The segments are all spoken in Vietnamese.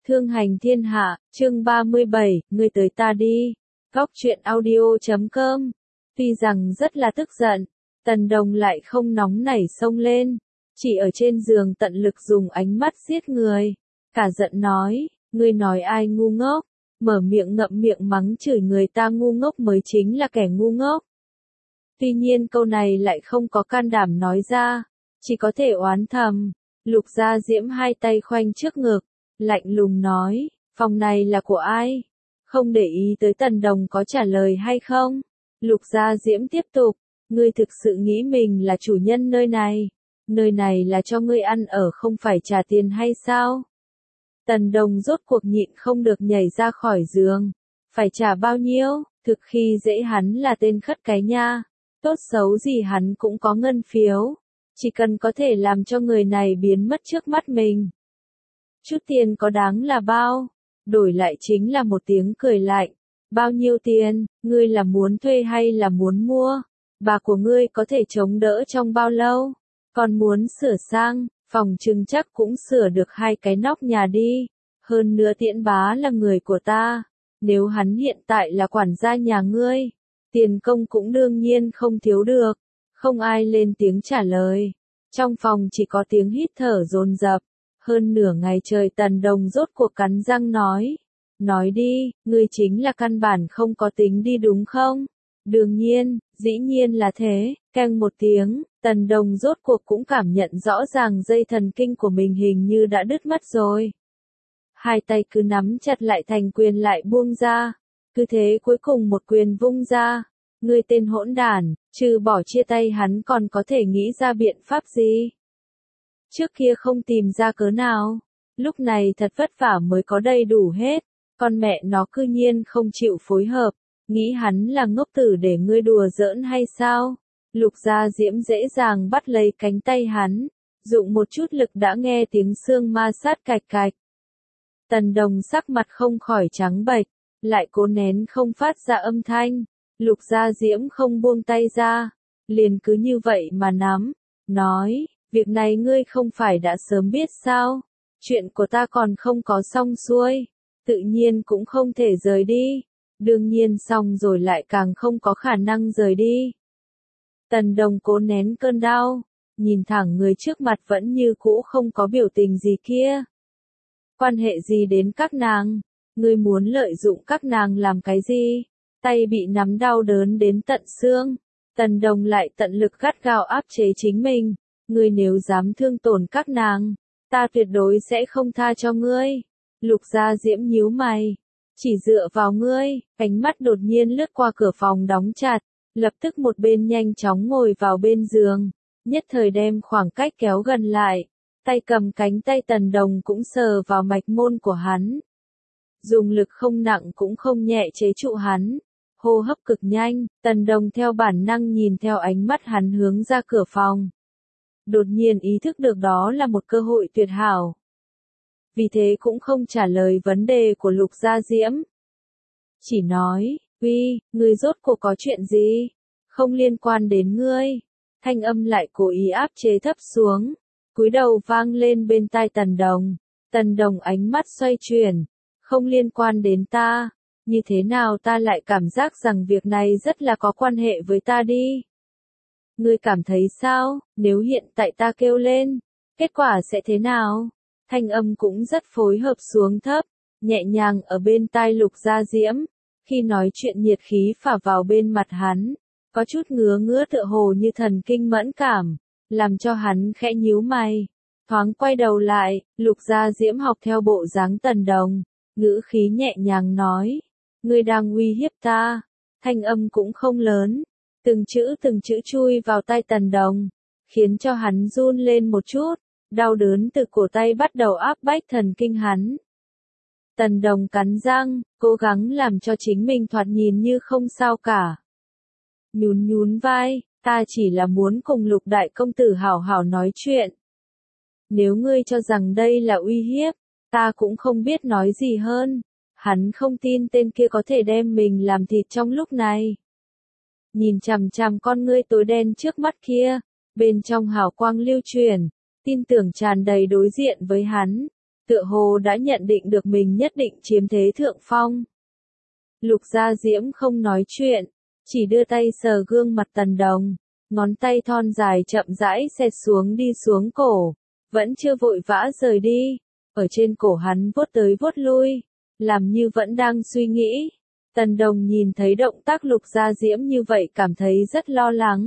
Thương hành thiên hạ, chương 37, ngươi tới ta đi. Góc truyện audio.com. Tuy rằng rất là tức giận, Tần Đồng lại không nóng nảy xông lên, chỉ ở trên giường tận lực dùng ánh mắt giết người. Cả giận nói, ngươi nói ai ngu ngốc, mở miệng ngậm miệng mắng chửi người ta ngu ngốc mới chính là kẻ ngu ngốc. Tuy nhiên câu này lại không có can đảm nói ra, chỉ có thể oán thầm. Lục Gia Diễm hai tay khoanh trước ngực, lạnh lùng nói, phòng này là của ai? Không để ý tới Tần Đồng có trả lời hay không? Lục Gia Diễm tiếp tục, ngươi thực sự nghĩ mình là chủ nhân nơi này là cho ngươi ăn ở không phải trả tiền hay sao? Tần Đồng rốt cuộc nhịn không được nhảy ra khỏi giường, phải trả bao nhiêu? Thực khi dễ hắn là tên khất cái nha, tốt xấu gì hắn cũng có ngân phiếu, chỉ cần có thể làm cho người này biến mất trước mắt mình. Chút tiền có đáng là bao? Đổi lại chính là một tiếng cười lạnh. Bao nhiêu tiền, ngươi là muốn thuê hay là muốn mua? Bà của ngươi có thể chống đỡ trong bao lâu? Còn muốn sửa sang, phòng trừng chắc cũng sửa được 2 cái nóc nhà đi. Hơn nữa Tiễn Bá là người của ta. Nếu hắn hiện tại là quản gia nhà ngươi, tiền công cũng đương nhiên không thiếu được. Không ai lên tiếng trả lời. Trong phòng chỉ có tiếng hít thở dồn dập. Hơn nửa ngày trời Tần Đồng rốt cuộc cắn răng nói. Nói đi, ngươi chính là căn bản không có tính đi đúng không? Đương nhiên, dĩ nhiên là thế. Keng một tiếng, Tần Đồng rốt cuộc cũng cảm nhận rõ ràng dây thần kinh của mình hình như đã đứt mất rồi. Hai tay cứ nắm chặt lại thành quyền lại buông ra. Cứ thế cuối cùng một quyền vung ra. Ngươi tên hỗn đản, trừ bỏ chia tay hắn còn có thể nghĩ ra biện pháp gì? Trước kia không tìm ra cớ nào, lúc này thật vất vả mới có đầy đủ hết, con mẹ nó cư nhiên không chịu phối hợp, nghĩ hắn là ngốc tử để ngươi đùa giỡn hay sao? Lục Gia Diễm dễ dàng bắt lấy cánh tay hắn, dụng một chút lực đã nghe tiếng xương ma sát cạch cạch. Tần Đồng sắc mặt không khỏi trắng bệch, lại cố nén không phát ra âm thanh. Lục Gia Diễm không buông tay ra, liền cứ như vậy mà nắm, nói, việc này ngươi không phải đã sớm biết sao, chuyện của ta còn không có xong xuôi, tự nhiên cũng không thể rời đi, đương nhiên xong rồi lại càng không có khả năng rời đi. Tần Đồng cố nén cơn đau, nhìn thẳng người trước mặt vẫn như cũ không có biểu tình gì kia. Quan hệ gì đến các nàng, ngươi muốn lợi dụng các nàng làm cái gì? Tay bị nắm đau đớn đến tận xương, Tần Đồng lại tận lực gắt gao áp chế chính mình, ngươi nếu dám thương tổn các nàng, ta tuyệt đối sẽ không tha cho ngươi. Lục Gia Diễm nhíu mày, chỉ dựa vào ngươi, ánh mắt đột nhiên lướt qua cửa phòng đóng chặt, lập tức một bên nhanh chóng ngồi vào bên giường, nhất thời đem khoảng cách kéo gần lại, tay cầm cánh tay Tần Đồng cũng sờ vào mạch môn của hắn. Dùng lực không nặng cũng không nhẹ chế trụ hắn. Hô hấp cực nhanh, Tần Đồng theo bản năng nhìn theo ánh mắt hắn hướng ra cửa phòng. Đột nhiên ý thức được đó là một cơ hội tuyệt hảo. Vì thế cũng không trả lời vấn đề của Lục Gia Diễm. Chỉ nói, uy, ngươi rốt cuộc có chuyện gì? Không liên quan đến ngươi. Thanh âm lại cố ý áp chế thấp xuống. Cúi đầu vang lên bên tai Tần Đồng. Tần Đồng ánh mắt xoay chuyển. Không liên quan đến ta. Như thế nào ta lại cảm giác rằng việc này rất là có quan hệ với ta đi? Ngươi cảm thấy sao, nếu hiện tại ta kêu lên, kết quả sẽ thế nào? Thanh âm cũng rất phối hợp xuống thấp, nhẹ nhàng ở bên tai Lục Gia Diễm, khi nói chuyện nhiệt khí phả vào bên mặt hắn, có chút ngứa ngứa tựa hồ như thần kinh mẫn cảm, làm cho hắn khẽ nhíu mày. Thoáng quay đầu lại, Lục Gia Diễm học theo bộ dáng Tần Đồng, ngữ khí nhẹ nhàng nói. Ngươi đang uy hiếp ta, thanh âm cũng không lớn, từng chữ chui vào tai Tần Đồng, khiến cho hắn run lên một chút, đau đớn từ cổ tay bắt đầu áp bách thần kinh hắn. Tần Đồng cắn răng, cố gắng làm cho chính mình thoạt nhìn như không sao cả. Nhún vai, ta chỉ là muốn cùng Lục đại công tử hảo hảo nói chuyện. Nếu ngươi cho rằng đây là uy hiếp, ta cũng không biết nói gì hơn. Hắn không tin tên kia có thể đem mình làm thịt trong lúc này. Nhìn chằm chằm con ngươi tối đen trước mắt kia, bên trong hào quang lưu truyền, tin tưởng tràn đầy đối diện với hắn. tựa hồ đã nhận định được mình nhất định chiếm thế thượng phong. Lục Gia Diễm không nói chuyện, chỉ đưa tay sờ gương mặt Tần Đồng, ngón tay thon dài chậm rãi xẹt xuống đi xuống cổ, vẫn chưa vội vã rời đi, ở trên cổ hắn vuốt tới vuốt lui, làm như vẫn đang suy nghĩ. Tần Đồng nhìn thấy động tác Lục Gia Diễm như vậy cảm thấy rất lo lắng.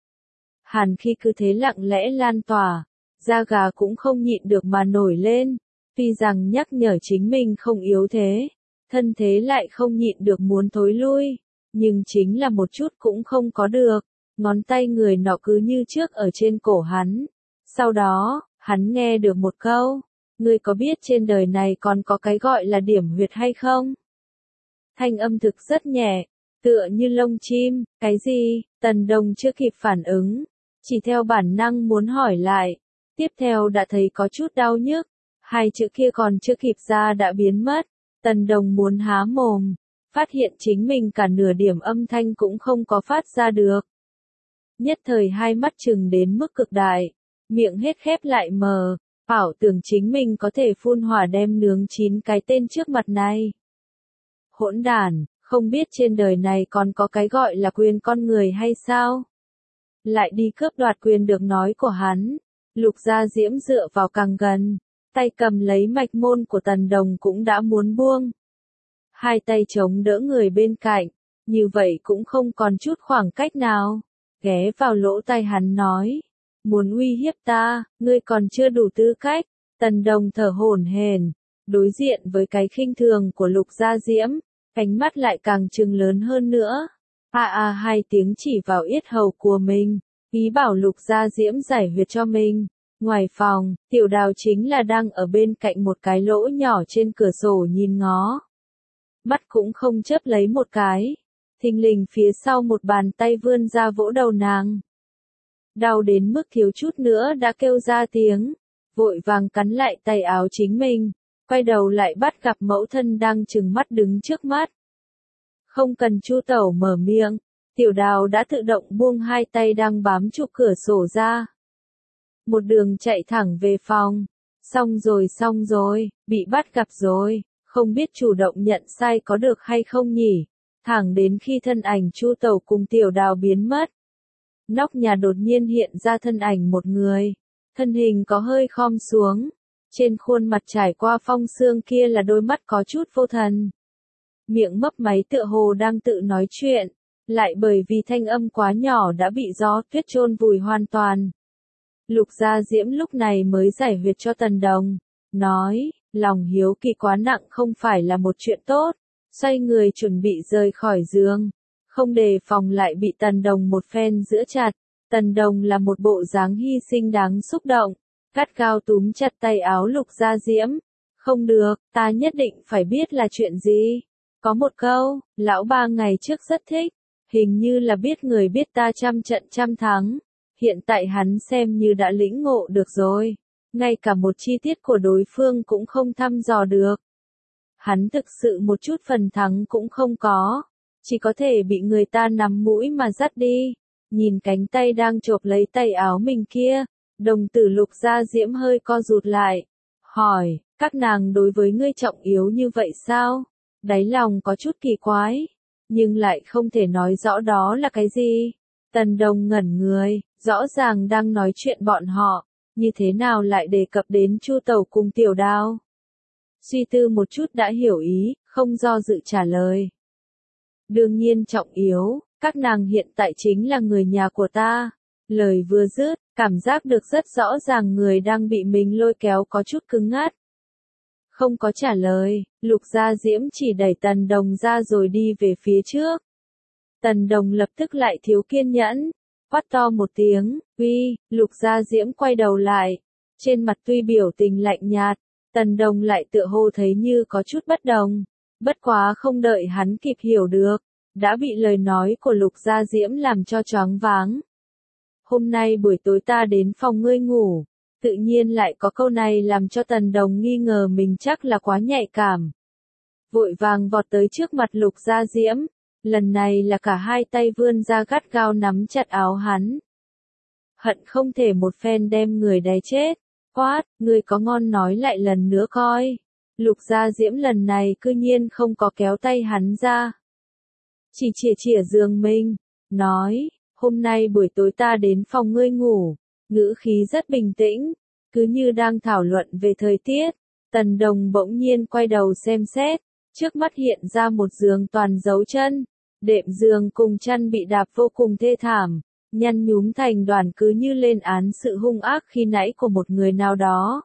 Hàn khi cứ thế lặng lẽ lan tỏa, da gà cũng không nhịn được mà nổi lên, tuy rằng nhắc nhở chính mình không yếu thế, thân thế lại không nhịn được muốn thối lui, nhưng chính là một chút cũng không có được, ngón tay người nọ cứ như trước ở trên cổ hắn. Sau đó, hắn nghe được một câu, ngươi có biết trên đời này còn có cái gọi là điểm huyệt hay không? Thanh âm thực rất nhẹ, tựa như lông chim, cái gì? Tần Đồng chưa kịp phản ứng, chỉ theo bản năng muốn hỏi lại, tiếp theo đã thấy có chút đau nhức, hai chữ kia còn chưa kịp ra đã biến mất. Tần Đồng muốn há mồm, phát hiện chính mình cả nửa điểm âm thanh cũng không có phát ra được. Nhất thời hai mắt trừng đến mức cực đại, miệng hết khép lại mờ, ảo tưởng chính mình có thể phun hỏa đem nướng chín cái tên trước mặt này. Hỗn đản, không biết trên đời này còn có cái gọi là quyền con người hay sao? Lại đi cướp đoạt quyền được nói của hắn. Lục Gia Diễm dựa vào càng gần, tay cầm lấy mạch môn của Tần Đồng cũng đã muốn buông. Hai tay chống đỡ người bên cạnh, như vậy cũng không còn chút khoảng cách nào. Ghé vào lỗ tai hắn nói, muốn uy hiếp ta, ngươi còn chưa đủ tư cách. Tần Đồng thở hổn hển, đối diện với cái khinh thường của Lục Gia Diễm, ánh mắt lại càng trừng lớn hơn nữa. Hai tiếng chỉ vào yết hầu của mình, ý bảo Lục Gia Diễm giải huyệt cho mình. Ngoài phòng, Tiểu Đào chính là đang ở bên cạnh một cái lỗ nhỏ trên cửa sổ nhìn ngó. Mắt cũng không chớp lấy một cái. Thình lình phía sau một bàn tay vươn ra vỗ đầu nàng. Đau đến mức thiếu chút nữa đã kêu ra tiếng, vội vàng cắn lại tay áo chính mình, quay đầu lại bắt gặp mẫu thân đang trừng mắt đứng trước mắt. Không cần Chu Tẩu mở miệng, Tiểu Đào đã tự động buông hai tay đang bám trụ cửa sổ ra. Một đường chạy thẳng về phòng. Xong rồi, bị bắt gặp rồi, không biết chủ động nhận sai có được hay không nhỉ? Thẳng đến khi thân ảnh Chu Tẩu cùng Tiểu Đào biến mất. Nóc nhà đột nhiên hiện ra thân ảnh một người, thân hình có hơi khom xuống, trên khuôn mặt trải qua phong sương kia là đôi mắt có chút vô thần. Miệng mấp máy tựa hồ đang tự nói chuyện, lại bởi vì thanh âm quá nhỏ đã bị gió tuyết chôn vùi hoàn toàn. Lục Gia Diễm lúc này mới giải huyệt cho Tần Đồng, nói, lòng hiếu kỳ quá nặng không phải là một chuyện tốt, xoay người chuẩn bị rời khỏi giường, không đề phòng lại bị Tần Đồng một phen giữ chặt. Tần Đồng là một bộ dáng hy sinh đáng xúc động, gắt gao túm chặt tay áo Lục Gia Diễm. Không được, ta nhất định phải biết là chuyện gì. Có một câu, lão ba ngày trước rất thích, hình như là biết người biết ta trăm trận trăm thắng. Hiện tại hắn xem như đã lĩnh ngộ được rồi, ngay cả một chi tiết của đối phương cũng không thăm dò được. Hắn thực sự một chút phần thắng cũng không có, chỉ có thể bị người ta nắm mũi mà dắt đi. Nhìn cánh tay đang chộp lấy tay áo mình kia, đồng tử Lục Gia Diễm hơi co rụt lại, hỏi, các nàng đối với ngươi trọng yếu như vậy sao? Đáy lòng có chút kỳ quái, nhưng lại không thể nói rõ đó là cái gì. Tần Đồng ngẩn người, rõ ràng đang nói chuyện bọn họ, như thế nào lại đề cập đến Chu Tẩu cùng Tiểu Đào. Suy tư một chút đã hiểu ý, không do dự trả lời. Đương nhiên trọng yếu, các nàng hiện tại chính là người nhà của ta. Lời vừa dứt, cảm giác được rất rõ ràng người đang bị mình lôi kéo có chút cứng ngắt. Không có trả lời, Lục Gia Diễm chỉ đẩy Tần Đồng ra rồi đi về phía trước. Tần Đồng lập tức lại thiếu kiên nhẫn, quát to một tiếng, uy. Lục Gia Diễm quay đầu lại, trên mặt tuy biểu tình lạnh nhạt, Tần Đồng lại tựa hồ thấy như có chút bất đồng. Bất quá không đợi hắn kịp hiểu được, đã bị lời nói của Lục Gia Diễm làm cho choáng váng. Hôm nay buổi tối ta đến phòng ngươi ngủ, tự nhiên lại có câu này làm cho Tần Đồng nghi ngờ mình chắc là quá nhạy cảm. Vội vàng vọt tới trước mặt Lục Gia Diễm, lần này là cả hai tay vươn ra gắt gao nắm chặt áo hắn. Hận không thể một phen đem người đè chết, Quát, ngươi có ngon nói lại lần nữa coi. Lục Gia Diễm lần này cư nhiên không có kéo tay hắn ra. Chỉ chìa giường mình, nói, hôm nay buổi tối ta đến phòng ngươi ngủ, ngữ khí rất bình tĩnh, cứ như đang thảo luận về thời tiết. Tần Đồng bỗng nhiên quay đầu xem xét, trước mắt hiện ra một giường toàn dấu chân, đệm giường cùng chăn bị đạp vô cùng thê thảm, nhăn nhúm thành đoàn cứ như lên án sự hung ác khi nãy của một người nào đó.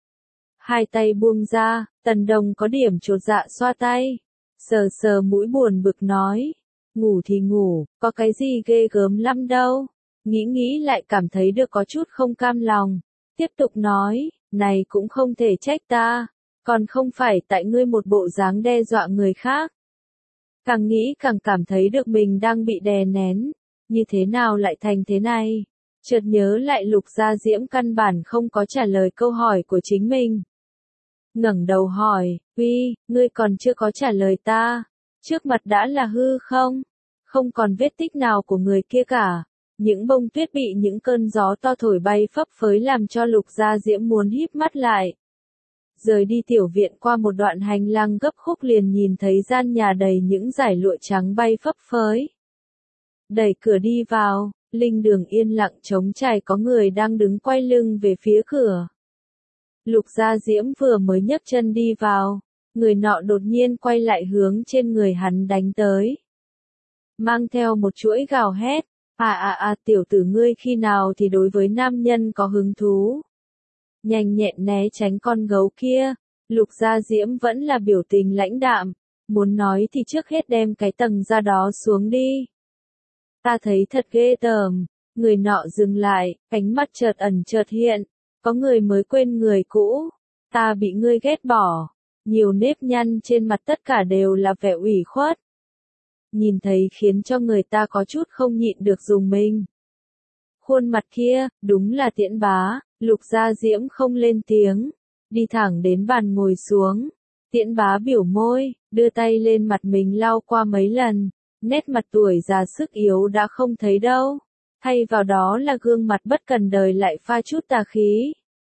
Hai tay buông ra, Tần Đồng có điểm chột dạ xoa tay, sờ sờ mũi buồn bực nói, ngủ thì ngủ, có cái gì ghê gớm lắm đâu. Nghĩ lại cảm thấy được có chút không cam lòng, tiếp tục nói, này cũng không thể trách ta, còn không phải tại ngươi một bộ dáng đe dọa người khác. Càng nghĩ càng cảm thấy được mình đang bị đè nén, như thế nào lại thành thế này. Chợt nhớ lại Lục Gia Diễm căn bản không có trả lời câu hỏi của chính mình. Ngẩng đầu hỏi, uy, ngươi còn chưa có trả lời ta, trước mặt đã là hư không? Không còn vết tích nào của người kia cả. Những bông tuyết bị những cơn gió to thổi bay phấp phới làm cho Lục Gia Diễm muốn híp mắt lại. Rời đi tiểu viện qua một đoạn hành lang gấp khúc liền nhìn thấy gian nhà đầy những dải lụa trắng bay phấp phới. Đẩy cửa đi vào, linh đường yên lặng trống trải, có người đang đứng quay lưng về phía cửa. Lục Gia Diễm vừa mới nhấc chân đi vào, người nọ đột nhiên quay lại hướng trên người hắn đánh tới. Mang theo một chuỗi gào hét, tiểu tử ngươi khi nào thì đối với nam nhân có hứng thú. Nhanh nhẹn né tránh con gấu kia, Lục Gia Diễm vẫn là biểu tình lãnh đạm, muốn nói thì trước hết đem cái tầng da đó xuống đi. Ta thấy thật ghê tởm, người nọ dừng lại, ánh mắt chợt ẩn chợt hiện, có người mới quên người cũ, ta bị ngươi ghét bỏ, nhiều nếp nhăn trên mặt tất cả đều là vẻ ủy khuất. Nhìn thấy khiến cho người ta có chút không nhịn được dùng mình. Khuôn mặt kia, đúng là Tiễn Bá. Lục Gia Diễm không lên tiếng, đi thẳng đến bàn ngồi xuống. Tiễn Bá biểu môi, đưa tay lên mặt mình lau qua mấy lần, nét mặt tuổi già sức yếu đã không thấy đâu, thay vào đó là gương mặt bất cần đời lại pha chút tà khí.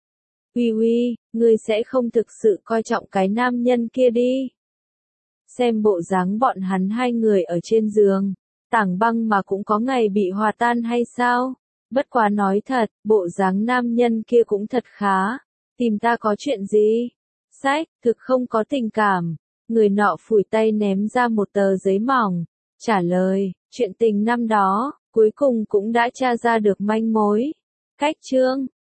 Uy, ngươi sẽ không thực sự coi trọng cái nam nhân kia đi. Xem bộ dáng bọn hắn hai người ở trên giường, tảng băng mà cũng có ngày bị hòa tan hay sao? Bất quá nói thật, bộ dáng nam nhân kia cũng thật khá. Tìm ta có chuyện gì? Sách, thực không có tình cảm. Người nọ phủi tay ném ra một tờ giấy mỏng. Trả lời, chuyện tình năm đó, cuối cùng cũng đã tra ra được manh mối. Cách chương.